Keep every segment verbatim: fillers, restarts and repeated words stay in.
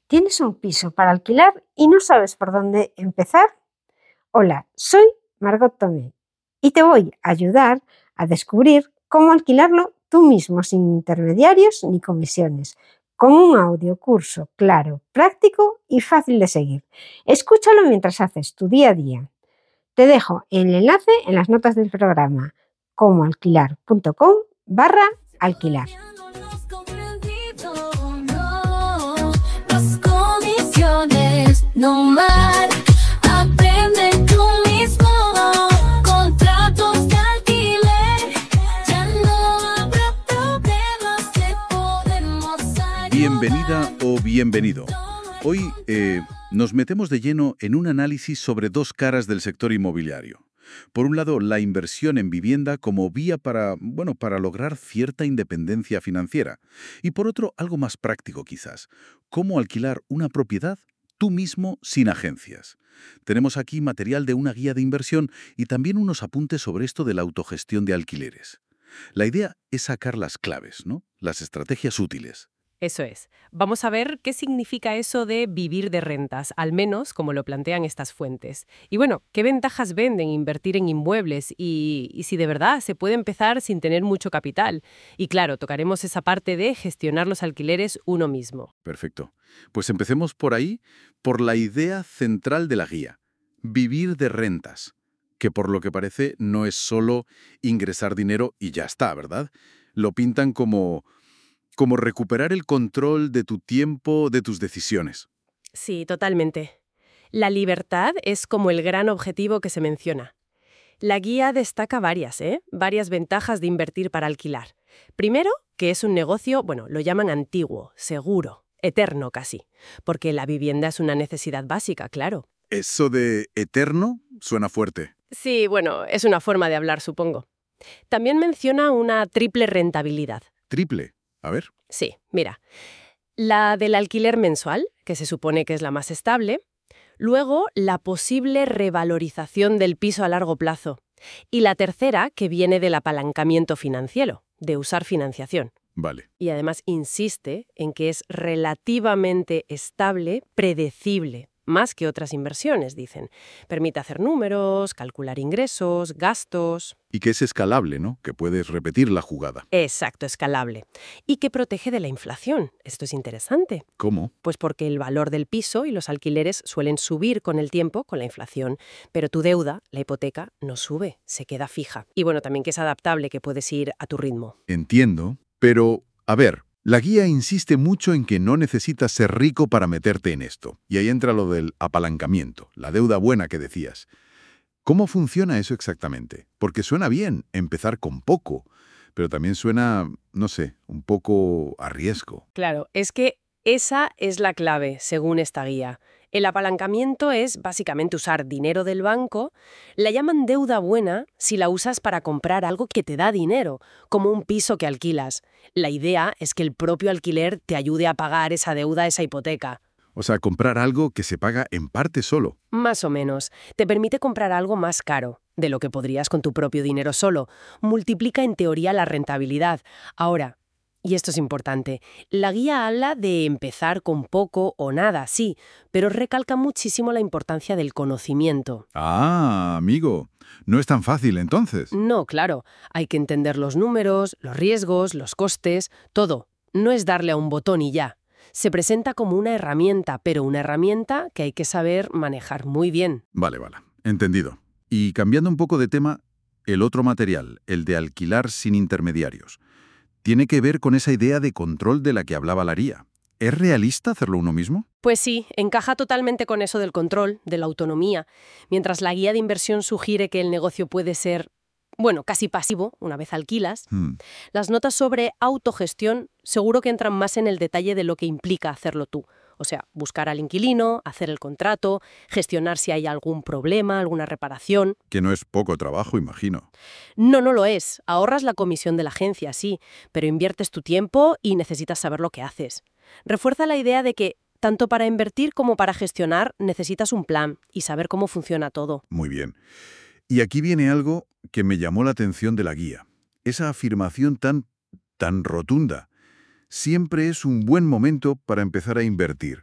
¿Tienes un piso para alquilar y no sabes por dónde empezar? Hola, soy Margot Tomé y te voy a ayudar a descubrir cómo alquilarlo tú mismo sin intermediarios ni comisiones, con un audiocurso claro, práctico y fácil de seguir. Escúchalo mientras haces tu día a día. Te dejo el enlace en las notas del programa comoalquilar.com barra alquilar. No más, aprende tú mismo. Contratos de alquiler, ya no habrá problemas, te podemos ayudar. Bienvenida o bienvenido. Hoy eh, nos metemos de lleno en un análisis sobre dos caras del sector inmobiliario. Por un lado, la inversión en vivienda como vía para, bueno, para lograr cierta independencia financiera. Y por otro, algo más práctico quizás, cómo alquilar una propiedad tú mismo sin agencias. Tenemos aquí material de una guía de inversión y también unos apuntes sobre esto de la autogestión de alquileres. La idea es sacar las claves, ¿no? Las estrategias útiles. Eso es. Vamos a ver qué significa eso de vivir de rentas, al menos como lo plantean estas fuentes. Y bueno, qué ventajas venden invertir en inmuebles y, y si de verdad se puede empezar sin tener mucho capital. Y claro, tocaremos esa parte de gestionar los alquileres uno mismo. Perfecto. Pues empecemos por ahí, por la idea central de la guía. Vivir de rentas, que por lo que parece no es solo ingresar dinero y ya está, ¿verdad? Lo pintan como... como recuperar el control de tu tiempo, de tus decisiones. Sí, totalmente. La libertad es como el gran objetivo que se menciona. La guía destaca varias, ¿eh? Varias ventajas de invertir para alquilar. Primero, que es un negocio, bueno, lo llaman antiguo, seguro, eterno casi, porque la vivienda es una necesidad básica, claro. Eso de eterno suena fuerte. Sí, bueno, es una forma de hablar, supongo. También menciona una triple rentabilidad. Triple. A ver. Sí, mira. La del alquiler mensual, que se supone que es la más estable. Luego, la posible revalorización del piso a largo plazo. Y la tercera, que viene del apalancamiento financiero, de usar financiación. Vale. Y además insiste en que es relativamente estable, predecible, más que otras inversiones, dicen. Permite hacer números, calcular ingresos, gastos. Y que es escalable, ¿no? Que puedes repetir la jugada. Exacto, escalable. Y que protege de la inflación. Esto es interesante. ¿Cómo? Pues porque el valor del piso y los alquileres suelen subir con el tiempo, con la inflación, pero tu deuda, la hipoteca, no sube, se queda fija. Y bueno, también que es adaptable, que puedes ir a tu ritmo. Entiendo, pero, a ver, la guía insiste mucho en que no necesitas ser rico para meterte en esto. Y ahí entra lo del apalancamiento, la deuda buena que decías. ¿Cómo funciona eso exactamente? Porque suena bien empezar con poco, pero también suena, no sé, un poco a riesgo. Claro, es que esa es la clave, según esta guía. El apalancamiento es básicamente usar dinero del banco. La llaman deuda buena si la usas para comprar algo que te da dinero, como un piso que alquilas. La idea es que el propio alquiler te ayude a pagar esa deuda, esa hipoteca. O sea, comprar algo que se paga en parte solo. Más o menos. Te permite comprar algo más caro, de lo que podrías con tu propio dinero solo. Multiplica en teoría la rentabilidad. Ahora, y esto es importante, la guía habla de empezar con poco o nada, sí, pero recalca muchísimo la importancia del conocimiento. Ah, amigo, no es tan fácil entonces. No, claro, hay que entender los números, los riesgos, los costes, todo. No es darle a un botón y ya. Se presenta como una herramienta, pero una herramienta que hay que saber manejar muy bien. Vale, vale, entendido. Y cambiando un poco de tema, el otro material, el de alquilar sin intermediarios, tiene que ver con esa idea de control de la que hablaba la guía. ¿Es realista hacerlo uno mismo? Pues sí, encaja totalmente con eso del control, de la autonomía, mientras la guía de inversión sugiere que el negocio puede ser, bueno, casi pasivo, una vez alquilas. Hmm. Las notas sobre autogestión seguro que entran más en el detalle de lo que implica hacerlo tú. O sea, buscar al inquilino, hacer el contrato, gestionar si hay algún problema, alguna reparación. Que no es poco trabajo, imagino. No, no lo es. Ahorras la comisión de la agencia, sí, pero inviertes tu tiempo y necesitas saber lo que haces. Refuerza la idea de que, tanto para invertir como para gestionar, necesitas un plan y saber cómo funciona todo. Muy bien. Y aquí viene algo que me llamó la atención de la guía. Esa afirmación tan, tan rotunda. Siempre es un buen momento para empezar a invertir.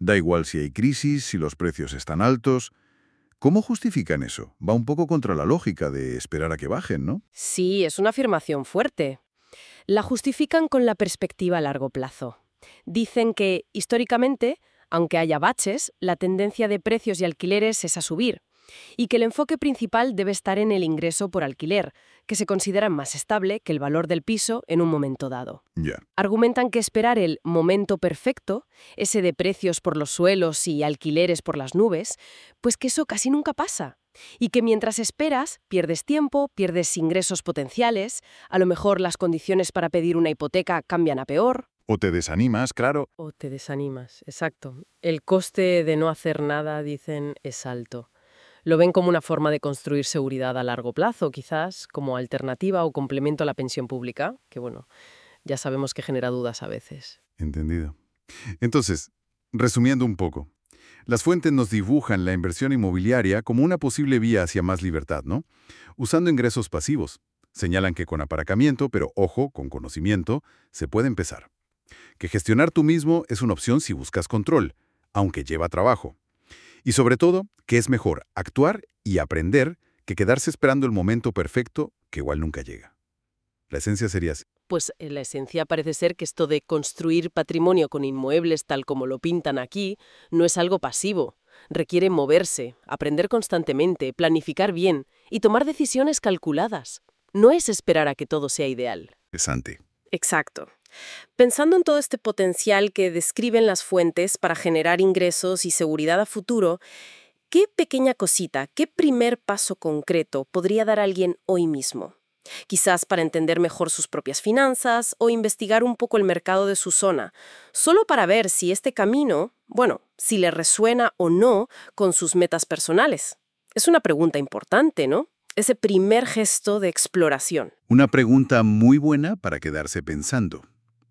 Da igual si hay crisis, si los precios están altos. ¿Cómo justifican eso? Va un poco contra la lógica de esperar a que bajen, ¿no? Sí, es una afirmación fuerte. La justifican con la perspectiva a largo plazo. Dicen que, históricamente, aunque haya baches, la tendencia de precios y alquileres es a subir, y que el enfoque principal debe estar en el ingreso por alquiler, que se considera más estable que el valor del piso en un momento dado. Ya. Argumentan que esperar el momento perfecto, ese de precios por los suelos y alquileres por las nubes, pues que eso casi nunca pasa. Y que mientras esperas, pierdes tiempo, pierdes ingresos potenciales, a lo mejor las condiciones para pedir una hipoteca cambian a peor. O te desanimas, claro. O te desanimas, exacto. El coste de no hacer nada, dicen, es alto. Lo ven como una forma de construir seguridad a largo plazo, quizás, como alternativa o complemento a la pensión pública, que bueno, ya sabemos que genera dudas a veces. Entendido. Entonces, resumiendo un poco, las fuentes nos dibujan la inversión inmobiliaria como una posible vía hacia más libertad, ¿no? Usando ingresos pasivos. Señalan que con aparcamiento, pero ojo, con conocimiento, se puede empezar. Que gestionar tú mismo es una opción si buscas control, aunque lleva trabajo. Y sobre todo, que es mejor actuar y aprender que quedarse esperando el momento perfecto que igual nunca llega. La esencia sería así. Pues en la esencia parece ser que esto de construir patrimonio con inmuebles tal como lo pintan aquí no es algo pasivo. Requiere moverse, aprender constantemente, planificar bien y tomar decisiones calculadas. No es esperar a que todo sea ideal. Interesante. Exacto. Pensando en todo este potencial que describen las fuentes para generar ingresos y seguridad a futuro, ¿qué pequeña cosita, qué primer paso concreto podría dar alguien hoy mismo? Quizás para entender mejor sus propias finanzas o investigar un poco el mercado de su zona, solo para ver si este camino, bueno, si le resuena o no con sus metas personales. Es una pregunta importante, ¿no? Ese primer gesto de exploración. Una pregunta muy buena para quedarse pensando.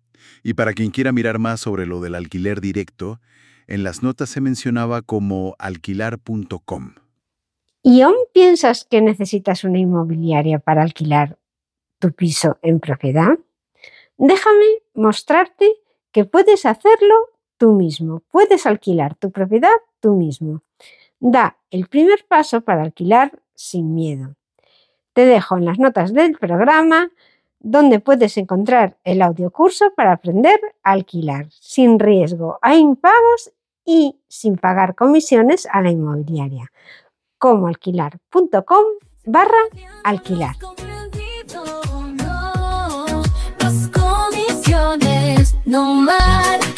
Y para quien quiera mirar más sobre lo del alquiler directo, en las notas se mencionaba como alquilar punto com. ¿Y aún piensas que necesitas una inmobiliaria para alquilar tu piso en propiedad? Déjame mostrarte que puedes hacerlo tú mismo. Puedes alquilar tu propiedad tú mismo. Da el primer paso para alquilar sin miedo. Te dejo en las notas del programa donde puedes encontrar el audiocurso para aprender a alquilar sin riesgo a impagos y sin pagar comisiones a la inmobiliaria. Como alquilar punto com barra alquilar. Las comisiones no más.